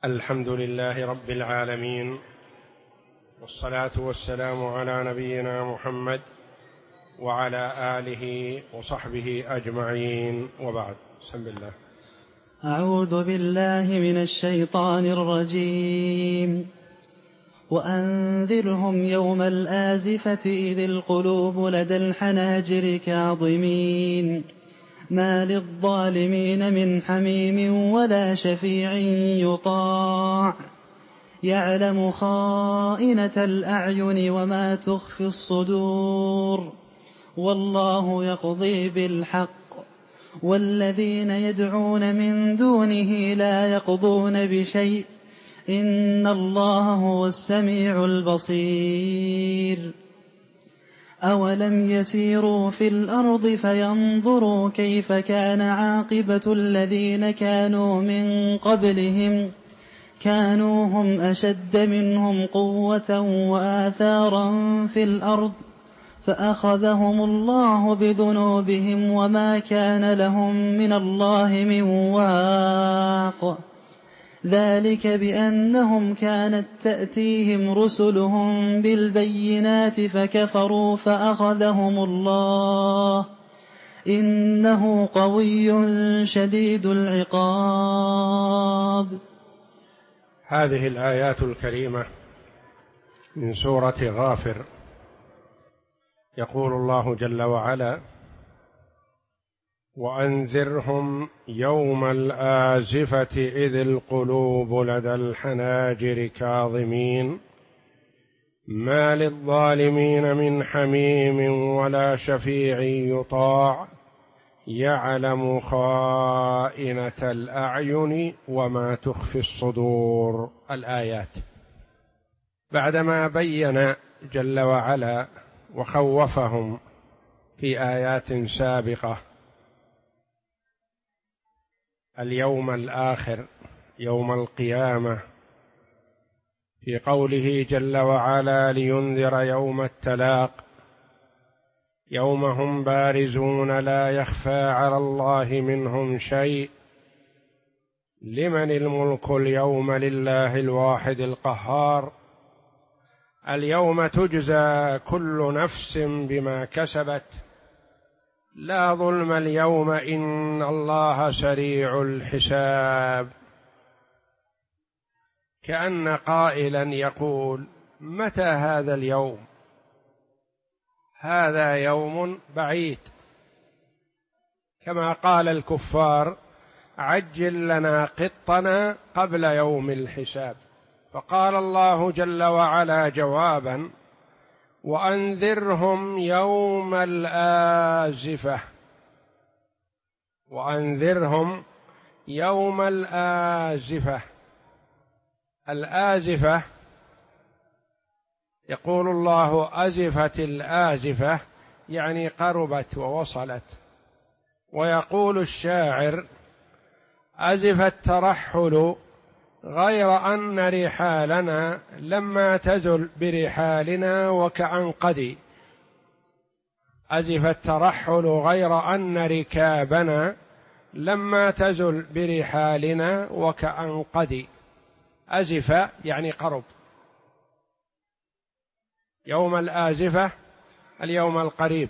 الحمد لله رب العالمين، والصلاة والسلام على نبينا محمد وعلى آله وصحبه أجمعين، وبعد. بسم الله. أعوذ بالله من الشيطان الرجيم. وأنذرهم يوم الآزفة إذ القلوب لدى الحناجر كاظمين ما للظالمين من حميم ولا شفيع يطاع يعلم خائنة الأعين وما تخفي الصدور والله يقضي بالحق والذين يدعون من دونه لا يقضون بشيء إن الله هو السميع البصير. أولم يسيروا في الأرض فينظروا كيف كان عاقبة الذين كانوا من قبلهم كانوا هم أشد منهم قوة وآثارا في الأرض فأخذهم الله بذنوبهم وما كان لهم من الله من واق ذلك بأنهم كانت تأتيهم رسلهم بالبينات فكفروا فأخذهم الله إنه قوي شديد العقاب. هذه الآيات الكريمة من سورة غافر. يقول الله جل وعلا: وأنذرهم يوم الآزفة إذ القلوب لدى الحناجر كاظمين ما للظالمين من حميم ولا شفيع يطاع يعلم خائنة الأعين وما تخفي الصدور. الآيات بعدما بين جل وعلا وخوفهم في آيات سابقة اليوم الآخر يوم القيامة في قوله جل وعلا: لينذر يوم التلاق يوم هم بارزون لا يخفى على الله منهم شيء لمن الملك اليوم لله الواحد القهار اليوم تجزى كل نفس بما كسبت لا ظلم اليوم إن الله سريع الحساب. كأن قائلا يقول: متى هذا اليوم؟ هذا يوم بعيد، كما قال الكفار: عجل لنا قطنا قبل يوم الحساب. فقال الله جل وعلا جوابا: وأنذرهم يوم الآزفة. وأنذرهم يوم الآزفة. الآزفة يقول الله: أزفت الآزفة، يعني قربت ووصلت. ويقول الشاعر: أزف الترحل غير أن رحالنا لما تزل برحالنا وكعنقدي. أزف الترحل غير أن ركابنا لما تزل برحالنا وكعنقدي. أزف يعني قرب. يوم الآزفة اليوم القريب.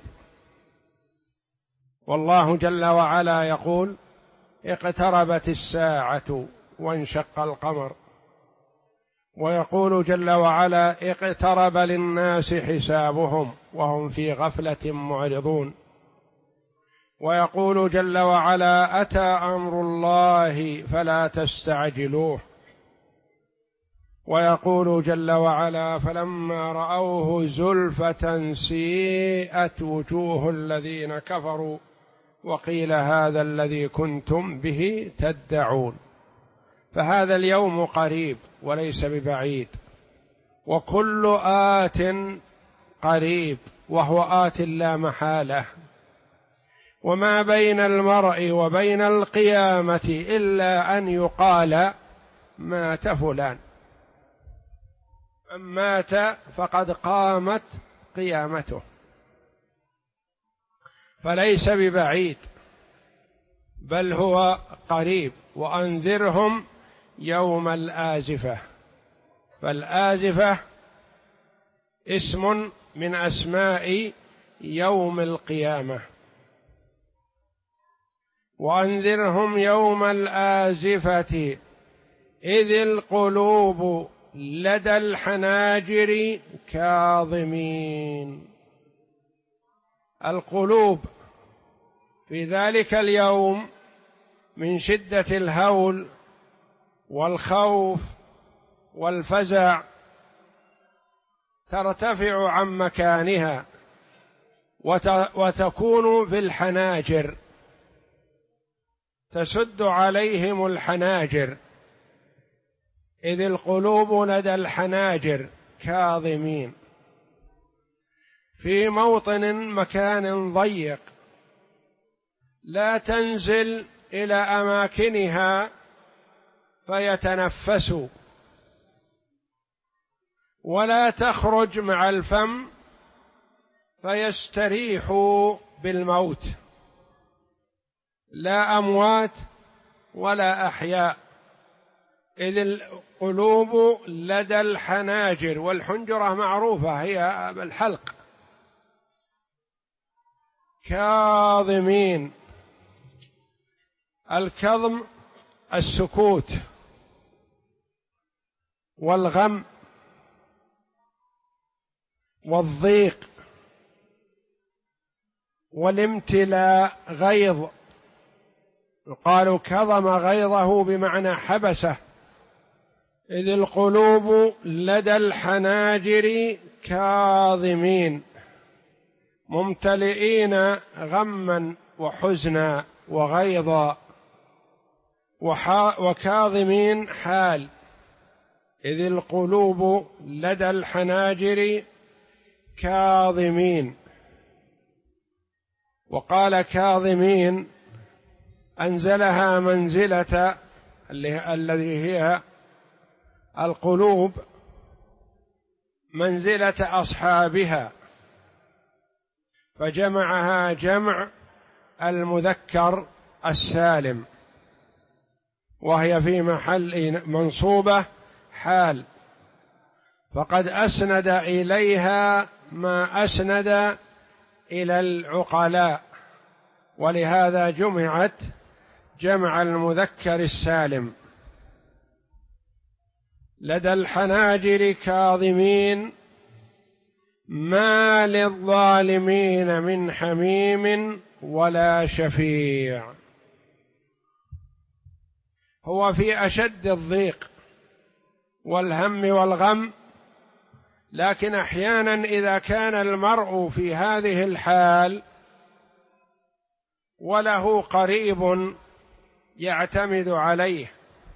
والله جل وعلا يقول: اقتربت الساعة وانشق القمر. ويقول جل وعلا: اقترب للناس حسابهم وهم في غفلة معرضون. ويقول جل وعلا: أتى أمر الله فلا تستعجلوه. ويقول جل وعلا: فلما رأوه زلفة سيئت وجوه الذين كفروا وقيل هذا الذي كنتم به تدعون. فهذا اليوم قريب وليس ببعيد، وكل آت قريب، وهو آت لا محالة. وما بين المرء وبين القيامة إلا أن يقال: مات فلان. من مات فقد قامت قيامته، فليس ببعيد بل هو قريب. وأنذرهم يوم الآزفة. فالآزفة اسم من أسماء يوم القيامة. وأنذرهم يوم الآزفة إذ القلوب لدى الحناجر كاظمين. القلوب في ذلك اليوم من شدة الهول والخوف والفزع ترتفع عن مكانها وتكون في الحناجر، تسد عليهم الحناجر. إذ القلوب لدى الحناجر كاظمين، في موطن مكان ضيق، لا تنزل إلى أماكنها فيتنفسوا، ولا تخرج مع الفم فيستريحوا بالموت، لا أموات ولا أحياء. إذ القلوب لدى الحناجر، والحنجرة معروفة هي الحلق، كاظمين. الكظم السكوت والغم والضيق والامتلاء، غيظ، يقال كظم غيظه بمعنى حبسه. إذ القلوب لدى الحناجر كاظمين، ممتلئين غما وحزنا وغيظا، وكاظمين حال. إذ القلوب لدى الحناجر كاظمين. وقال كاظمين أنزلها منزلة الذي هي القلوب منزلة أصحابها، فجمعها جمع المذكر السالم، وهي في محل منصوبة حال، فقد أسند إليها ما أسند إلى العقلاء، ولهذا جمعت جمع المذكر السالم. لدى الحناجر كاظمين ما للظالمين من حميم ولا شفيع. هو في أشد الضيق والهم والغم، لكن أحيانا إذا كان المرء في هذه الحال وله قريب يعتمد عليه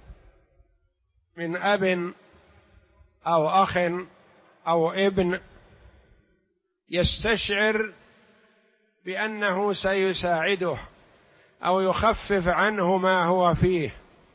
من أب أو أخ أو ابن، يستشعر بأنه سيساعده أو يخفف عنه ما هو فيه.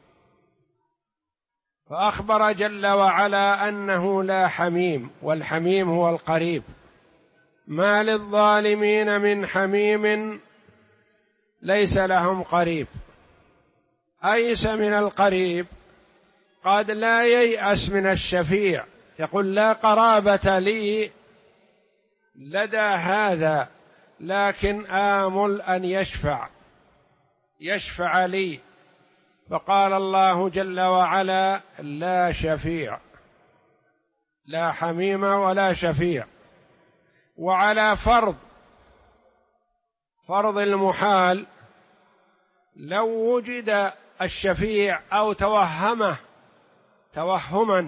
فأخبر جل وعلا أنه لا حميم، والحميم هو القريب. ما للظالمين من حميم، ليس لهم قريب. أيس من القريب، قد لا ييأس من الشفيع، يقول لا قرابة لي لدى هذا، لكن آمل أن يشفع لي. فقال الله جل وعلا لا شفيع، لا حميم ولا شفيع. وعلى فرض المحال، لو وجد الشفيع أو توهما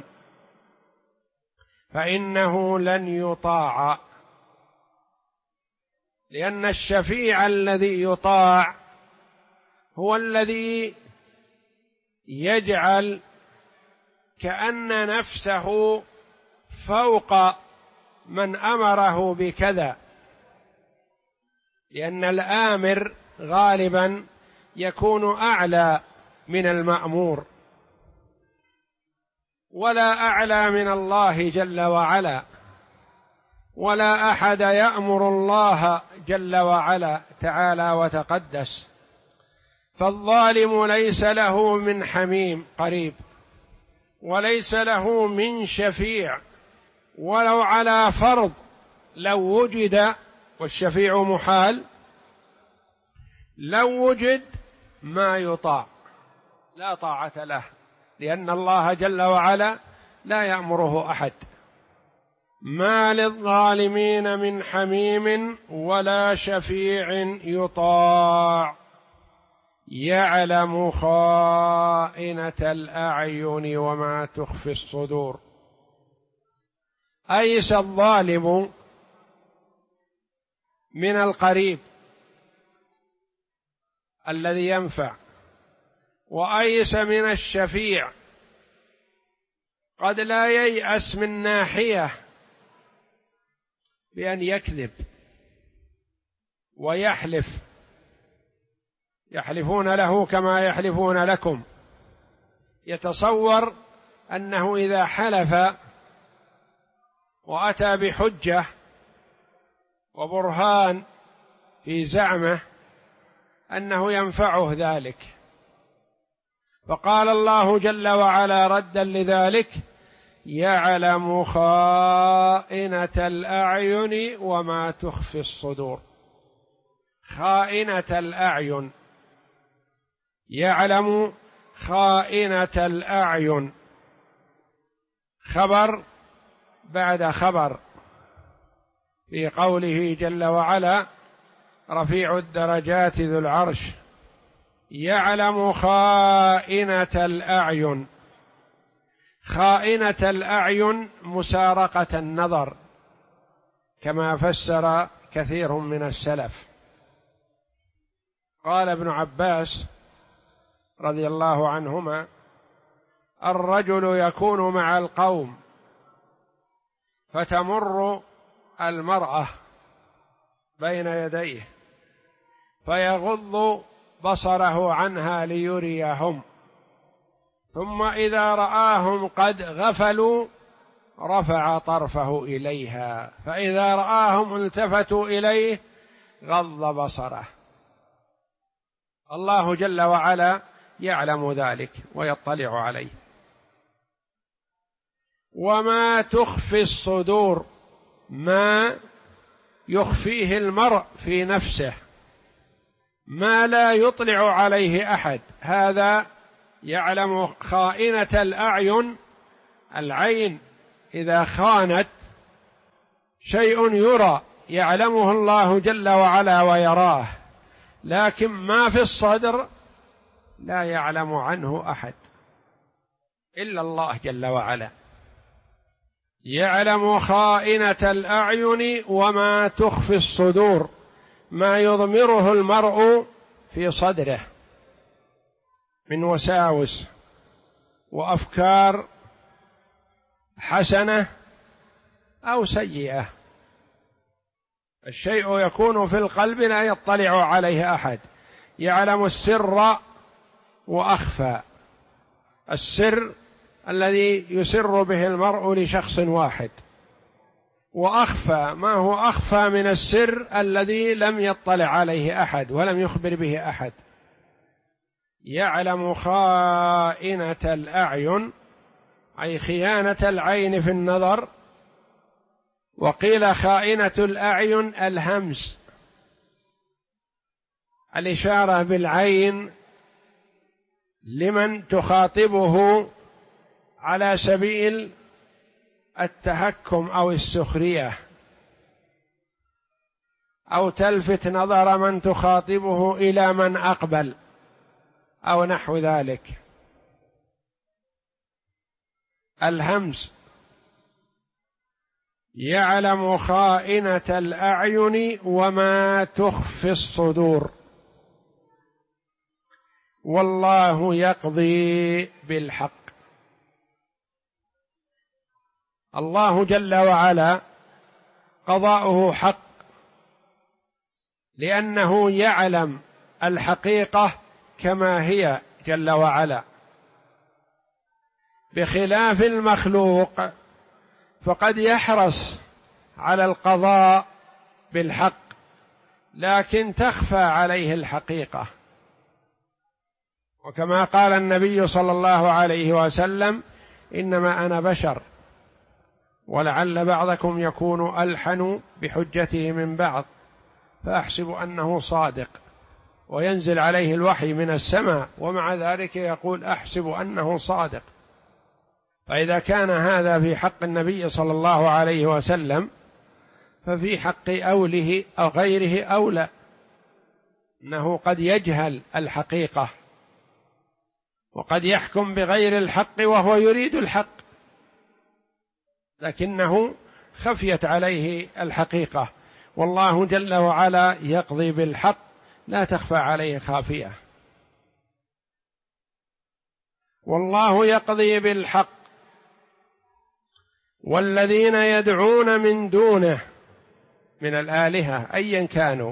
فإنه لن يطاع، لأن الشفيع الذي يطاع هو الذي يجعل كأن نفسه فوق من أمره بكذا، لأن الآمر غالبا يكون أعلى من المأمور، ولا أعلى من الله جل وعلا، ولا أحد يأمر الله جل وعلا تعالى وتقدس. فالظالم ليس له من حميم قريب، وليس له من شفيع، ولو على فرض لو وجد، والشفيع محال، لو وجد ما يطاع، لا طاعة له، لأن الله جل وعلا لا يأمره أحد. ما للظالمين من حميم ولا شفيع يطاع يعلم خائنة الأعين وما تخفي الصدور. أيس الظالم من القريب الذي ينفع، وأيس من الشفيع، قد لا ييأس من ناحية بأن يكذب ويحلف، يحلفون له كما يحلفون لكم، يتصور أنه إذا حلف وأتى بحجة وبرهان في زعمه أنه ينفعه ذلك. فقال الله جل وعلا ردا لذلك: يعلم خائنة الأعين وما تخفي الصدور. خائنة الأعين، يعلم خائنة الأعين، خبر بعد خبر، في قوله جل وعلا: رفيع الدرجات ذو العرش يعلم خائنة الأعين. خائنة الأعين مسارقة النظر، كما فسر كثير من السلف. قال ابن عباس رضي الله عنهما: الرجل يكون مع القوم فتمر المرأة بين يديه فيغض بصره عنها ليريهم، ثم إذا رآهم قد غفلوا رفع طرفه إليها، فإذا رآهم التفتوا إليه غض بصره. الله جل وعلا يعلم ذلك ويطلع عليه. وما تخفي الصدور، ما يخفيه المرء في نفسه، ما لا يطلع عليه أحد، هذا يعلم خائنة الأعين. العين إذا خانت شيء يرى يعلمه الله جل وعلا ويراه، لكن ما في الصدر لا يعلم عنه أحد إلا الله جل وعلا. يعلم خائنة الأعين وما تخفي الصدور، ما يضمره المرء في صدره من وساوس وأفكار حسنة أو سيئة. الشيء يكون في القلب لا يطلع عليه أحد. يعلم السر وأخفى، السر الذي يسر به المرء لشخص واحد، وأخفى ما هو أخفى من السر الذي لم يطلع عليه أحد ولم يخبر به أحد. يعلم خائنة الأعين أي خيانة العين في النظر، وقيل خائنة الأعين الهمس، الإشارة بالعين لمن تخاطبه على سبيل التهكم أو السخرية، أو تلفت نظر من تخاطبه إلى من أقبل أو نحو ذلك. الهمس. يعلم خائنة الأعين وما تخفي الصدور، والله يقضي بالحق. الله جل وعلا قضاؤه حق، لأنه يعلم الحقيقة كما هي جل وعلا، بخلاف المخلوق فقد يحرص على القضاء بالحق لكن تخفى عليه الحقيقة. وكما قال النبي صلى الله عليه وسلم: إنما أنا بشر، ولعل بعضكم يكون ألحن بحجته من بعض، فأحسب أنه صادق، وينزل عليه الوحي من السماء ومع ذلك يقول أحسب أنه صادق. فإذا كان هذا في حق النبي صلى الله عليه وسلم ففي حق أوله أو غيره أولى، أنه قد يجهل الحقيقة وقد يحكم بغير الحق وهو يريد الحق، لكنه خفيت عليه الحقيقة، والله جل وعلا يقضي بالحق لا تخفى عليه خافية. والله يقضي بالحق، والذين يدعون من دونه من الآلهة أيا كانوا،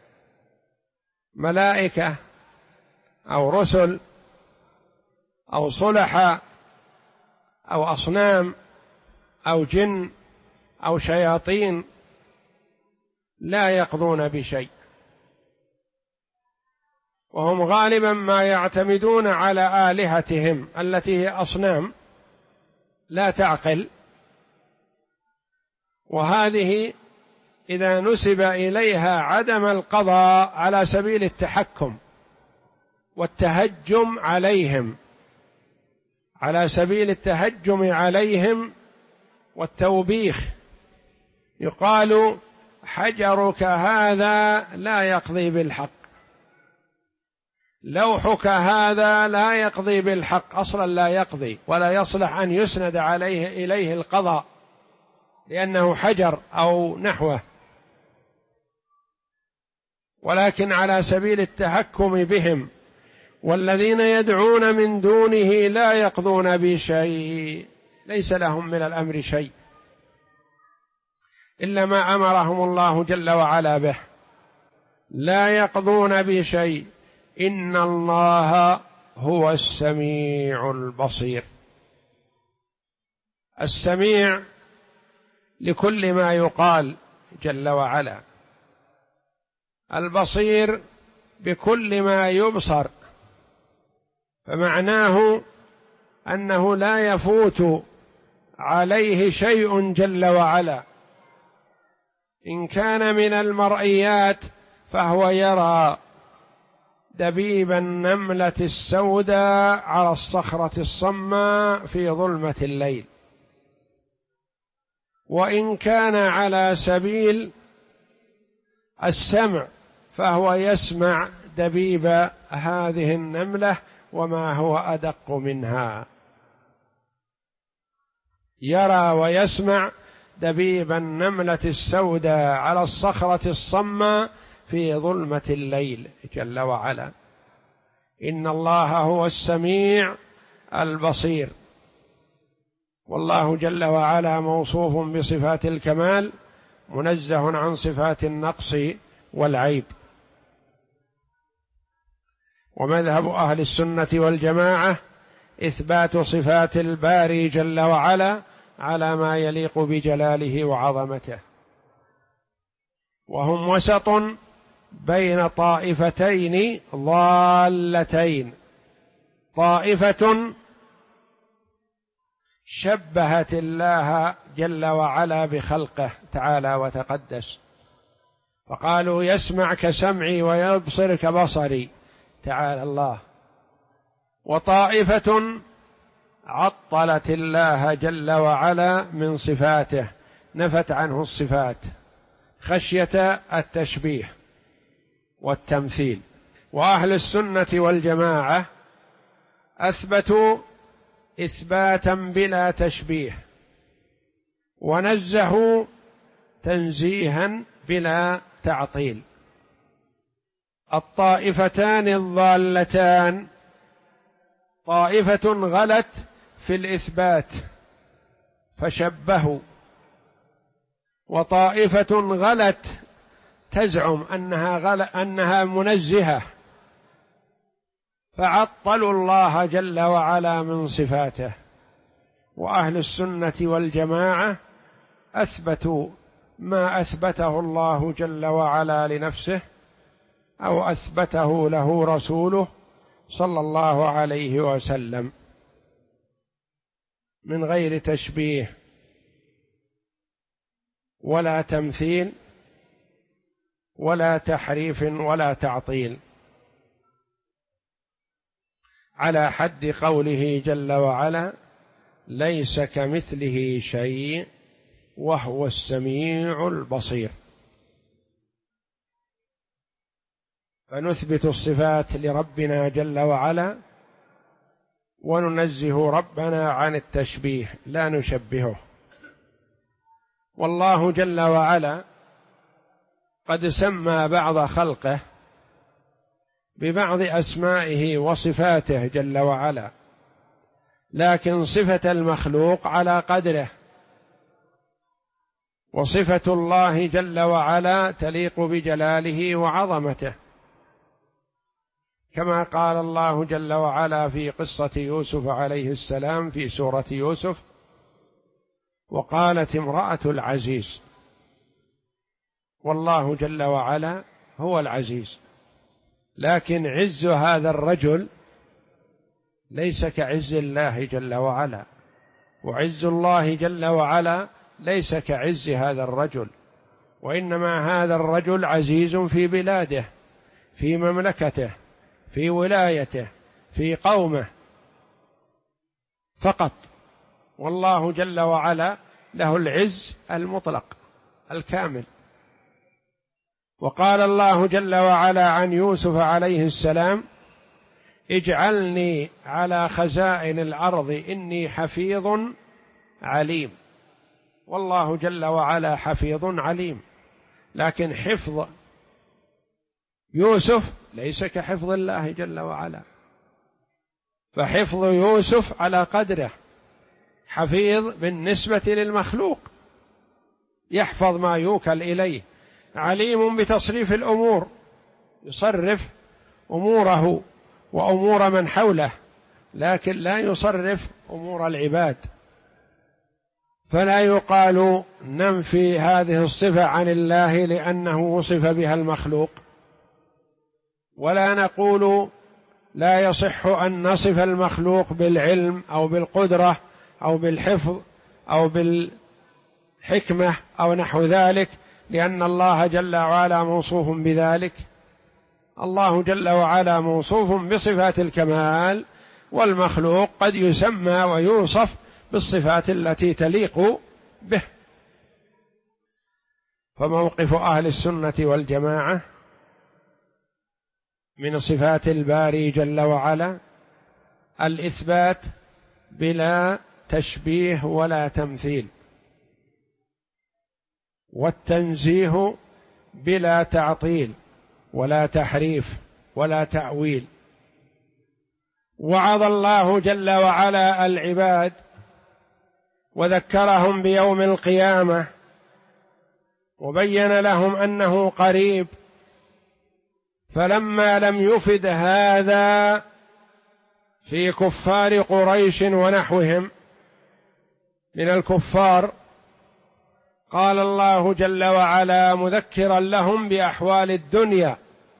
ملائكة أو رسل أو صلحاء أو أصنام أو جن أو شياطين، لا يقضون بشيء، وهم غالبا ما يعتمدون على آلهتهم التي هي أصنام لا تعقل، وهذه إذا نسب إليها عدم القضاء على سبيل التحكم والتهجم عليهم، على سبيل التهجم عليهم والتوبيخ، يقال حجرك هذا لا يقضي بالحق، لوحك هذا لا يقضي بالحق، أصلا لا يقضي ولا يصلح أن يسند إليه القضاء لأنه حجر أو نحوه، ولكن على سبيل التحكم بهم. والذين يدعون من دونه لا يقضون بشيء، ليس لهم من الأمر شيء إلا ما أمرهم الله جل وعلا به، لا يقضون بشيء، إن الله هو السميع البصير. السميع لكل ما يقال جل وعلا، البصير بكل ما يبصر، فمعناه أنه لا يفوت عليه شيء جل وعلا، إن كان من المرئيات فهو يرى دبيب النملة السوداء على الصخرة الصماء في ظلمة الليل، وإن كان على سبيل السمع فهو يسمع دبيب هذه النملة وما هو أدق منها، يرى ويسمع دبيب النملة السوداء على الصخرة الصماء في ظلمة الليل جل وعلا. إن الله هو السميع البصير، والله جل وعلا موصوف بصفات الكمال، منزه عن صفات النقص والعيب. ومذهب أهل السنة والجماعة إثبات صفات الباري جل وعلا على ما يليق بجلاله وعظمته، وهم وسط بين طائفتين ضالتين، طائفة شبهت الله جل وعلا بخلقه تعالى وتقدس، فقالوا يسمع كسمعي ويبصر كبصري تعالى الله، وطائفة عطلت الله جل وعلا من صفاته، نفت عنه الصفات خشية التشبيه والتمثيل. وأهل السنة والجماعة أثبتوا إثباتا بلا تشبيه، ونزهوا تنزيها بلا تعطيل. الطائفتان الضالتان طائفة غلت في الإثبات فشبهوا، وطائفة غلت تزعم أنها منزهة فعطلوا الله جل وعلا من صفاته. وأهل السنة والجماعة أثبتوا ما أثبته الله جل وعلا لنفسه أو أثبته له رسوله صلى الله عليه وسلم. من غير تشبيه ولا تمثيل ولا تحريف ولا تعطيل، على حد قوله جل وعلا: ليس كمثله شيء وهو السميع البصير. فنثبت الصفات لربنا جل وعلا وننزه ربنا عن التشبيه، لا نشبهه. والله جل وعلا قد سمى بعض خلقه ببعض أسمائه وصفاته جل وعلا، لكن صفة المخلوق على قدره، وصفة الله جل وعلا تليق بجلاله وعظمته، كما قال الله جل وعلا في قصة يوسف عليه السلام في سورة يوسف: وقالت امرأة العزيز. والله جل وعلا هو العزيز، لكن عز هذا الرجل ليس كعز الله جل وعلا، وعز الله جل وعلا ليس كعز هذا الرجل، وإنما هذا الرجل عزيز في بلاده، في مملكته، في ولايته، في قومه فقط، والله جل وعلا له العز المطلق الكامل. وقال الله جل وعلا عن يوسف عليه السلام: اجعلني على خزائن الأرض إني حفيظ عليم. والله جل وعلا حفيظ عليم، لكن حفظ يوسف ليس كحفظ الله جل وعلا، فحفظ يوسف على قدره، حفيظ بالنسبة للمخلوق، يحفظ ما يوكل إليه، عليم بتصريف الأمور، يصرف أموره وأمور من حوله، لكن لا يصرف أمور العباد. فلا يقال ننفي هذه الصفة عن الله لأنه وصف بها المخلوق، ولا نقول لا يصح أن نصف المخلوق بالعلم أو بالقدرة أو بالحفظ أو بالحكمة أو نحو ذلك، لأن الله جل وعلا موصوف بذلك. الله جل وعلا موصوف بصفات الكمال، والمخلوق قد يسمى ويوصف بالصفات التي تليق به. فموقف أهل السنة والجماعة من صفات الباري جل وعلا الإثبات بلا تشبيه ولا تمثيل، والتنزيه بلا تعطيل ولا تحريف ولا تأويل. وعظ الله جل وعلا العباد وذكرهم بيوم القيامة، وبين لهم أنه قريب، فلما لم يفد هذا في كفار قريش ونحوهم من الكفار، قال الله جل وعلا مذكرا لهم بأحوال الدنيا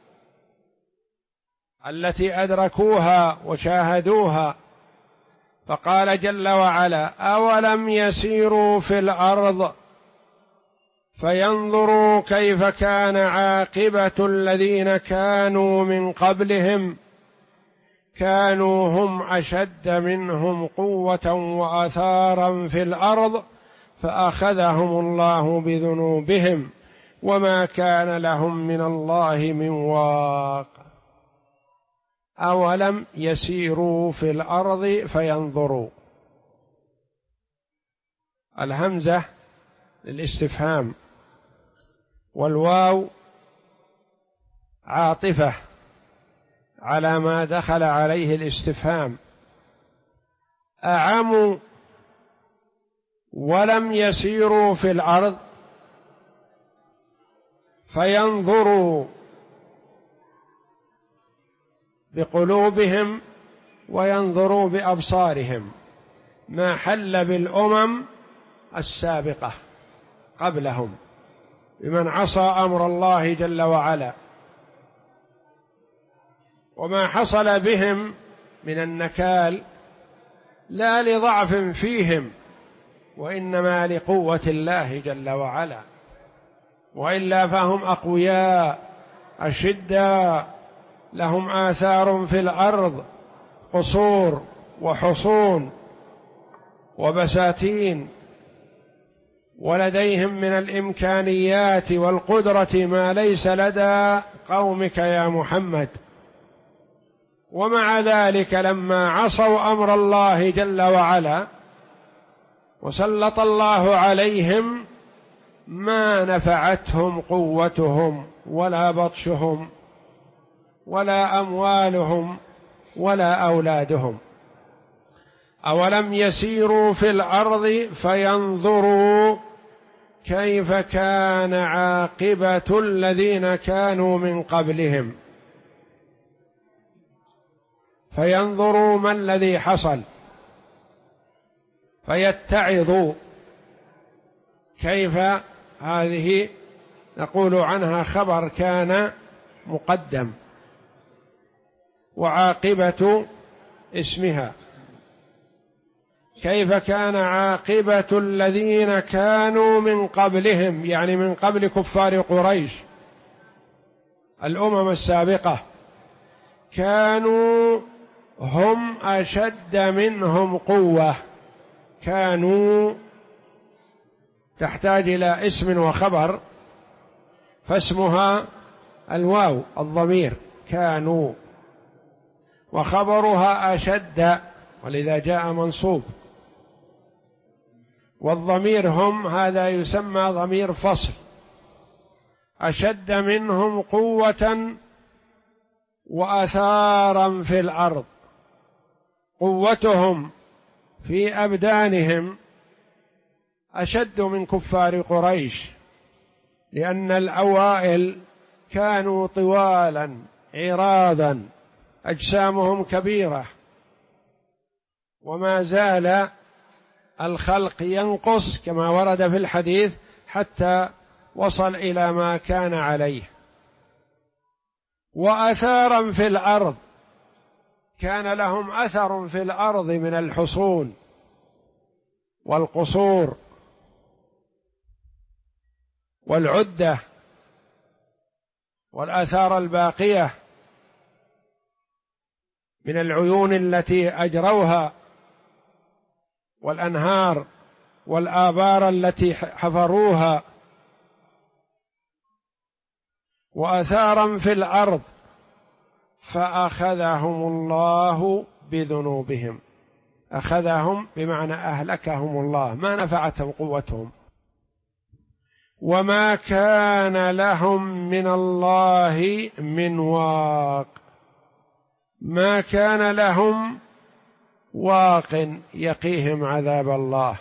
التي أدركوها وشاهدوها، فقال جل وعلا: أولم يسيروا في الأرض فينظروا كيف كان عاقبة الذين كانوا من قبلهم كانوا هم أشد منهم قوة وآثارا في الأرض فأخذهم الله بذنوبهم وما كان لهم من الله من واق. أولم يسيروا في الأرض فينظروا، الهمزة للاستفهام، والواو عاطفة على ما دخل عليه الاستفهام. أعموا ولم يسيروا في الأرض فينظروا بقلوبهم وينظروا بأبصارهم ما حل بالأمم السابقة قبلهم بمن عصى أمر الله جل وعلا، وما حصل بهم من النكال لا لضعف فيهم، وإنما لقوة الله جل وعلا، وإلا فهم أقوياء أشداء، لهم آثار في الأرض، قصور وحصون وبساتين، ولديهم من الإمكانيات والقدرة ما ليس لدى قومك يا محمد. ومع ذلك لما عصوا أمر الله جل وعلا وسلط الله عليهم ما نفعتهم قوتهم ولا بطشهم ولا أموالهم ولا أولادهم. أولم يسيروا في الأرض فينظروا كيف كان عاقبة الذين كانوا من قبلهم، فينظروا ما الذي حصل، فيتعظوا كيف. هذه نقول عنها خبر كان مقدم، وعاقبة اسمها. كيف كان عاقبة الذين كانوا من قبلهم، يعني من قبل كفار قريش الأمم السابقة، كانوا هم أشد منهم قوة. كانوا تحتاج إلى اسم وخبر، فاسمها الواو الضمير كانوا، وخبرها أشد، ولذا جاء منصوب. والضمير هم هذا يسمى ضمير فصل. أشد منهم قوة وآثارا في الأرض، قوتهم في أبدانهم أشد من كفار قريش، لأن الأوائل كانوا طوالا عراضا أجسامهم كبيرة، وما زال الخلق ينقص كما ورد في الحديث حتى وصل إلى ما كان عليه. وأثارا في الأرض، كان لهم أثر في الأرض من الحصون والقصور والعدة والآثار الباقية من العيون التي أجروها والأنهار والآبار التي حفروها، وآثارا في الأرض، فأخذهم الله بذنوبهم. أخذهم بمعنى أهلكهم الله، ما نفعتهم قوتهم. وما كان لهم من الله من واق، ما كان لهم واق يقيهم عذاب الله،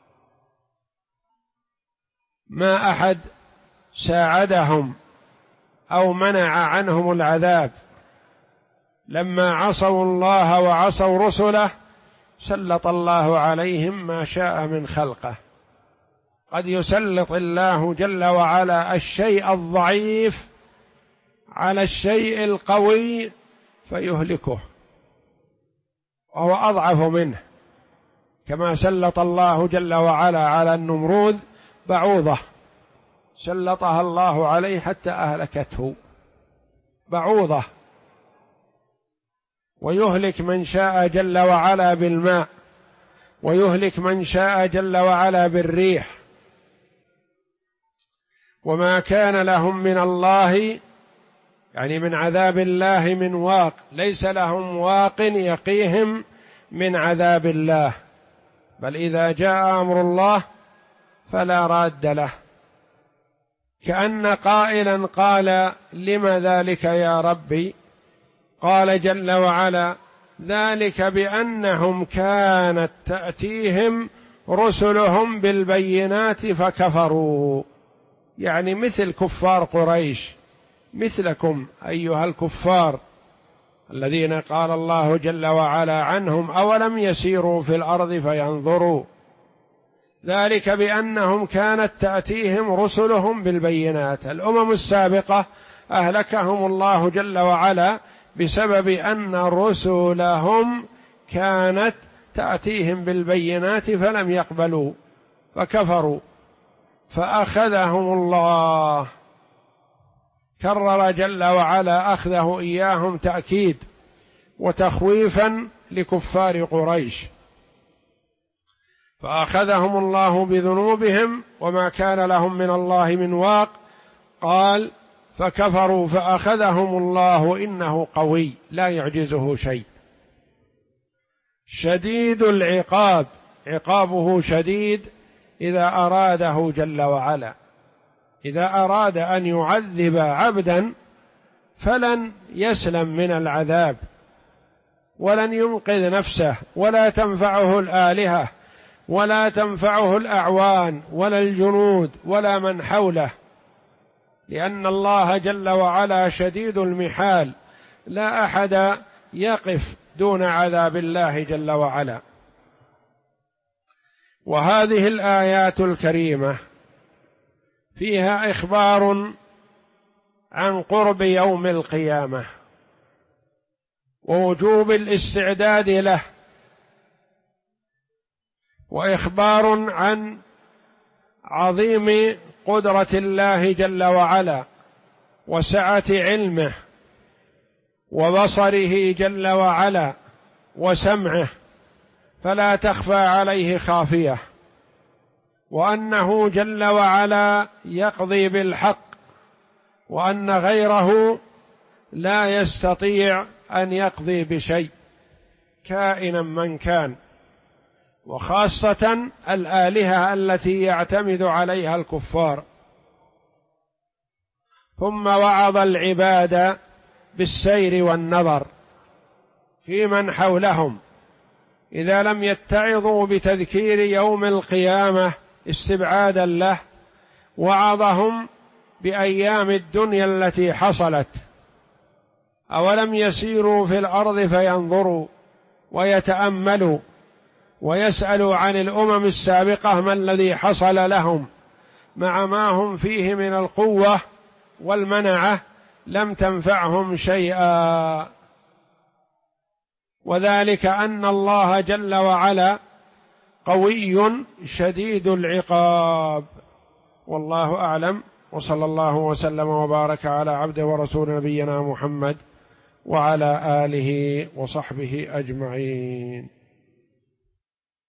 ما أحد ساعدهم أو منع عنهم العذاب. لما عصوا الله وعصوا رسله سلط الله عليهم ما شاء من خلقه. قد يسلط الله جل وعلا الشيء الضعيف على الشيء القوي فيهلكه وهو أضعف منه، كما سلط الله جل وعلا على النمرود بعوضة، سلطها الله عليه حتى أهلكته بعوضة. ويهلك من شاء جل وعلا بالماء، ويهلك من شاء جل وعلا بالريح. وما كان لهم من الله، يعني من عذاب الله، من واق، ليس لهم واق يقيهم من عذاب الله، بل إذا جاء أمر الله فلا راد له. كأن قائلا قال: لم ذلك يا ربي؟ قال جل وعلا: ذلك بأنهم كانت تأتيهم رسلهم بالبينات فكفروا. يعني مثل كفار قريش، مثلكم أيها الكفار الذين قال الله جل وعلا عنهم: أولم يسيروا في الأرض فينظروا. ذلك بأنهم كانت تأتيهم رسلهم بالبينات. الأمم السابقة أهلكهم الله جل وعلا بسبب أن رسلهم كانت تأتيهم بالبينات فلم يقبلوا فكفروا فأخذهم الله. كرر جل وعلا أخذه إياهم تأكيد وتخويفا لكفار قريش، فأخذهم الله بذنوبهم وما كان لهم من الله من واق. قال فكفروا فأخذهم الله إنه قوي لا يعجزه شيء، شديد العقاب، عقابه شديد إذا أراده جل وعلا. إذا أراد أن يعذب عبدا فلن يسلم من العذاب ولن ينقذ نفسه، ولا تنفعه الآلهة ولا تنفعه الأعوان ولا الجنود ولا من حوله، لأن الله جل وعلا شديد المحال، لا أحد يقف دون عذاب الله جل وعلا. وهذه الآيات الكريمة فيها إخبار عن قرب يوم القيامة ووجوب الاستعداد له، وإخبار عن عظيم قدرة الله جل وعلا وسعة علمه وبصره جل وعلا وسمعه، فلا تخفى عليه خافية، وأنه جل وعلا يقضي بالحق، وأن غيره لا يستطيع أن يقضي بشيء كائنا من كان، وخاصة الآلهة التي يعتمد عليها الكفار. ثم وعظ العباد بالسير والنظر في من حولهم، إذا لم يتعظوا بتذكير يوم القيامة استبعادا له، وعظهم بأيام الدنيا التي حصلت. أولم يسيروا في الأرض فينظروا ويتأملوا ويسألوا عن الأمم السابقة ما الذي حصل لهم مع ما هم فيه من القوة والمنعة، لم تنفعهم شيئا، وذلك أن الله جل وعلا قوي شديد العقاب. والله أعلم، وصلى الله وسلم وبارك على عبده ورسول نبينا محمد وعلى آله وصحبه أجمعين.